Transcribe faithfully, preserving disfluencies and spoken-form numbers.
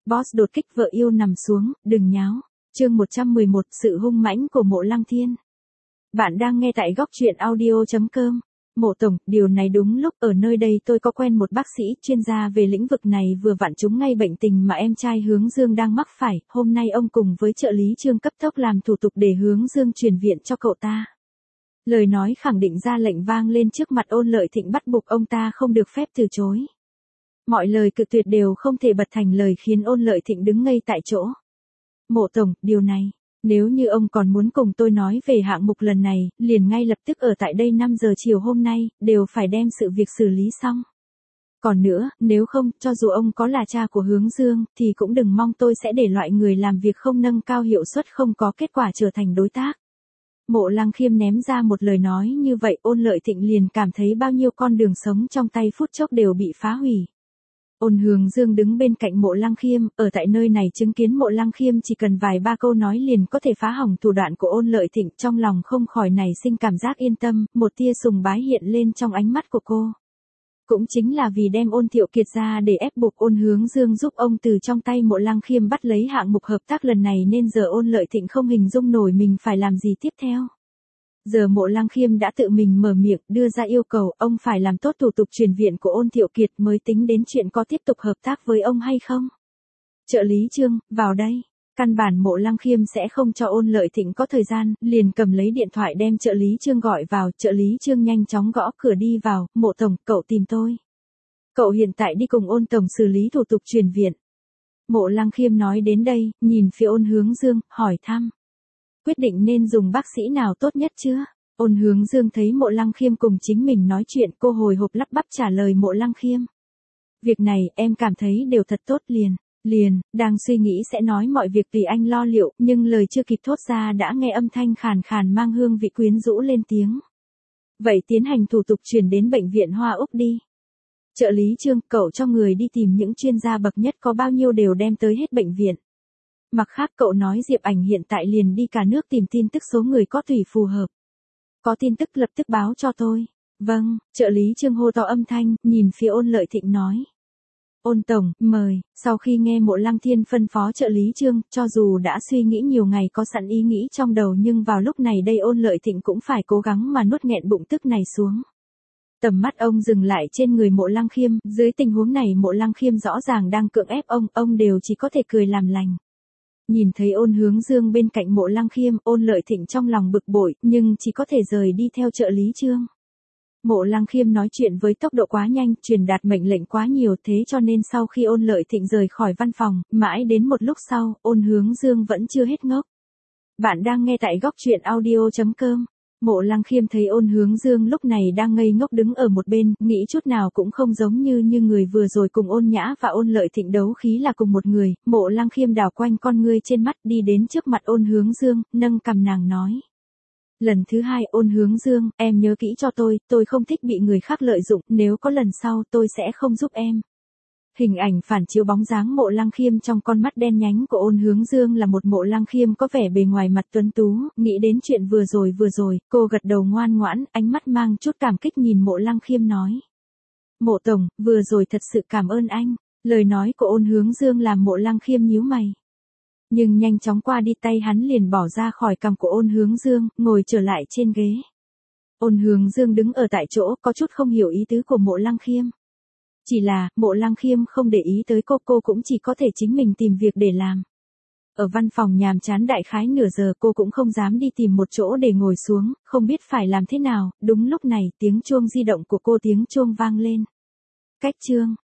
Boss đột kích vợ yêu nằm xuống, đừng nháo. Chương một trăm mười một, sự hung mãnh của Mộ Lăng Thiên. Bạn đang nghe tại góc truyện audio chấm com. Mộ tổng, điều này đúng lúc, ở nơi đây tôi có quen một bác sĩ chuyên gia về lĩnh vực này, vừa vặn trúng ngay bệnh tình mà em trai Hướng Dương đang mắc phải. Hôm nay ông cùng với trợ lý Trương cấp tốc làm thủ tục để Hướng Dương chuyển viện cho cậu ta. Lời nói khẳng định ra lệnh vang lên trước mặt Ôn Lợi Thịnh, bắt buộc ông ta không được phép từ chối. Mọi lời cự tuyệt đều không thể bật thành lời, khiến Ôn Lợi Thịnh đứng ngây tại chỗ. Mộ tổng, điều này, nếu như ông còn muốn cùng tôi nói về hạng mục lần này, liền ngay lập tức ở tại đây năm giờ chiều hôm nay, đều phải đem sự việc xử lý xong. Còn nữa, nếu không, cho dù ông có là cha của Hướng Dương, thì cũng đừng mong tôi sẽ để loại người làm việc không nâng cao hiệu suất, không có kết quả trở thành đối tác. Mộ Lăng Khiêm ném ra một lời nói như vậy, Ôn Lợi Thịnh liền cảm thấy bao nhiêu con đường sống trong tay phút chốc đều bị phá hủy. Ôn Hướng Dương đứng bên cạnh Mộ Lăng Khiêm, ở tại nơi này chứng kiến Mộ Lăng Khiêm chỉ cần vài ba câu nói liền có thể phá hỏng thủ đoạn của Ôn Lợi Thịnh, trong lòng không khỏi nảy sinh cảm giác yên tâm, một tia sùng bái hiện lên trong ánh mắt của cô. Cũng chính là vì đem Ôn Thiệu Kiệt ra để ép buộc Ôn Hướng Dương giúp ông từ trong tay Mộ Lăng Khiêm bắt lấy hạng mục hợp tác lần này, nên giờ Ôn Lợi Thịnh không hình dung nổi mình phải làm gì tiếp theo. Giờ Mộ Lăng Khiêm đã tự mình mở miệng đưa ra yêu cầu, ông phải làm tốt thủ tục chuyển viện của Ôn Thiệu Kiệt mới tính đến chuyện có tiếp tục hợp tác với ông hay không. Trợ lý Trương, vào đây. Căn bản Mộ Lăng Khiêm sẽ không cho Ôn Lợi Thịnh có thời gian, liền cầm lấy điện thoại đem trợ lý Trương gọi vào. Trợ lý Trương nhanh chóng gõ cửa đi vào. Mộ tổng, cậu tìm tôi. Cậu hiện tại đi cùng Ôn tổng xử lý thủ tục chuyển viện. Mộ Lăng Khiêm nói đến đây, nhìn phía Ôn Hướng Dương, hỏi thăm. Quyết định nên dùng bác sĩ nào tốt nhất chưa? Ôn Hướng Dương thấy Mộ Lăng Khiêm cùng chính mình nói chuyện, cô hồi hộp lắp bắp trả lời Mộ Lăng Khiêm. Việc này, em cảm thấy đều thật tốt liền. Liền, đang suy nghĩ sẽ nói mọi việc vì anh lo liệu, nhưng lời chưa kịp thốt ra đã nghe âm thanh khàn khàn mang hương vị quyến rũ lên tiếng. Vậy tiến hành thủ tục chuyển đến bệnh viện Hoa Úc đi. Trợ lý Trương, cậu cho người đi tìm những chuyên gia bậc nhất, có bao nhiêu đều đem tới hết bệnh viện. Mặt khác cậu nói Diệp Ảnh hiện tại liền đi cả nước tìm tin tức số người có tùy phù hợp. Có tin tức lập tức báo cho tôi. Vâng, trợ lý Trương hô to âm thanh, nhìn phía Ôn Lợi Thịnh nói. Ôn tổng, mời. Sau khi nghe Mộ Lăng Thiên phân phó trợ lý Trương, cho dù đã suy nghĩ nhiều ngày có sẵn ý nghĩ trong đầu, nhưng vào lúc này đây Ôn Lợi Thịnh cũng phải cố gắng mà nuốt nghẹn bụng tức này xuống. Tầm mắt ông dừng lại trên người Mộ Lăng Khiêm, dưới tình huống này Mộ Lăng Khiêm rõ ràng đang cưỡng ép ông, ông đều chỉ có thể cười làm lành. Nhìn thấy Ôn Hướng Dương bên cạnh Mộ Lăng Khiêm, Ôn Lợi Thịnh trong lòng bực bội, nhưng chỉ có thể rời đi theo trợ lý Trương. Mộ Lăng Khiêm nói chuyện với tốc độ quá nhanh, truyền đạt mệnh lệnh quá nhiều, thế cho nên sau khi Ôn Lợi Thịnh rời khỏi văn phòng, mãi đến một lúc sau, Ôn Hướng Dương vẫn chưa hết ngốc. Bạn đang nghe tại góc truyện audio chấm com. Mộ Lăng Khiêm thấy Ôn Hướng Dương lúc này đang ngây ngốc đứng ở một bên, nghĩ chút nào cũng không giống như như người vừa rồi cùng Ôn Nhã và Ôn Lợi Thịnh đấu khí là cùng một người. Mộ Lăng Khiêm đảo quanh con ngươi trên mắt, đi đến trước mặt Ôn Hướng Dương, nâng cằm nàng nói. Lần thứ hai, Ôn Hướng Dương, em nhớ kỹ cho tôi, tôi không thích bị người khác lợi dụng, nếu có lần sau tôi sẽ không giúp em. Hình ảnh phản chiếu bóng dáng Mộ Lăng Khiêm trong con mắt đen nhánh của Ôn Hướng Dương là một Mộ Lăng Khiêm có vẻ bề ngoài mặt tuấn tú, nghĩ đến chuyện vừa rồi vừa rồi, cô gật đầu ngoan ngoãn, ánh mắt mang chút cảm kích nhìn Mộ Lăng Khiêm nói. Mộ tổng, vừa rồi thật sự cảm ơn anh. Lời nói của Ôn Hướng Dương làm Mộ Lăng Khiêm nhíu mày. Nhưng nhanh chóng qua đi, tay hắn liền bỏ ra khỏi cằm của Ôn Hướng Dương, ngồi trở lại trên ghế. Ôn Hướng Dương đứng ở tại chỗ, có chút không hiểu ý tứ của Mộ Lăng Khiêm. Chỉ là, Mộ Lăng Khiêm không để ý tới cô, cô cũng chỉ có thể chính mình tìm việc để làm. Ở văn phòng nhàm chán đại khái nửa giờ, cô cũng không dám đi tìm một chỗ để ngồi xuống, không biết phải làm thế nào. Đúng lúc này, tiếng chuông di động của cô tiếng chuông vang lên. Cách Trương,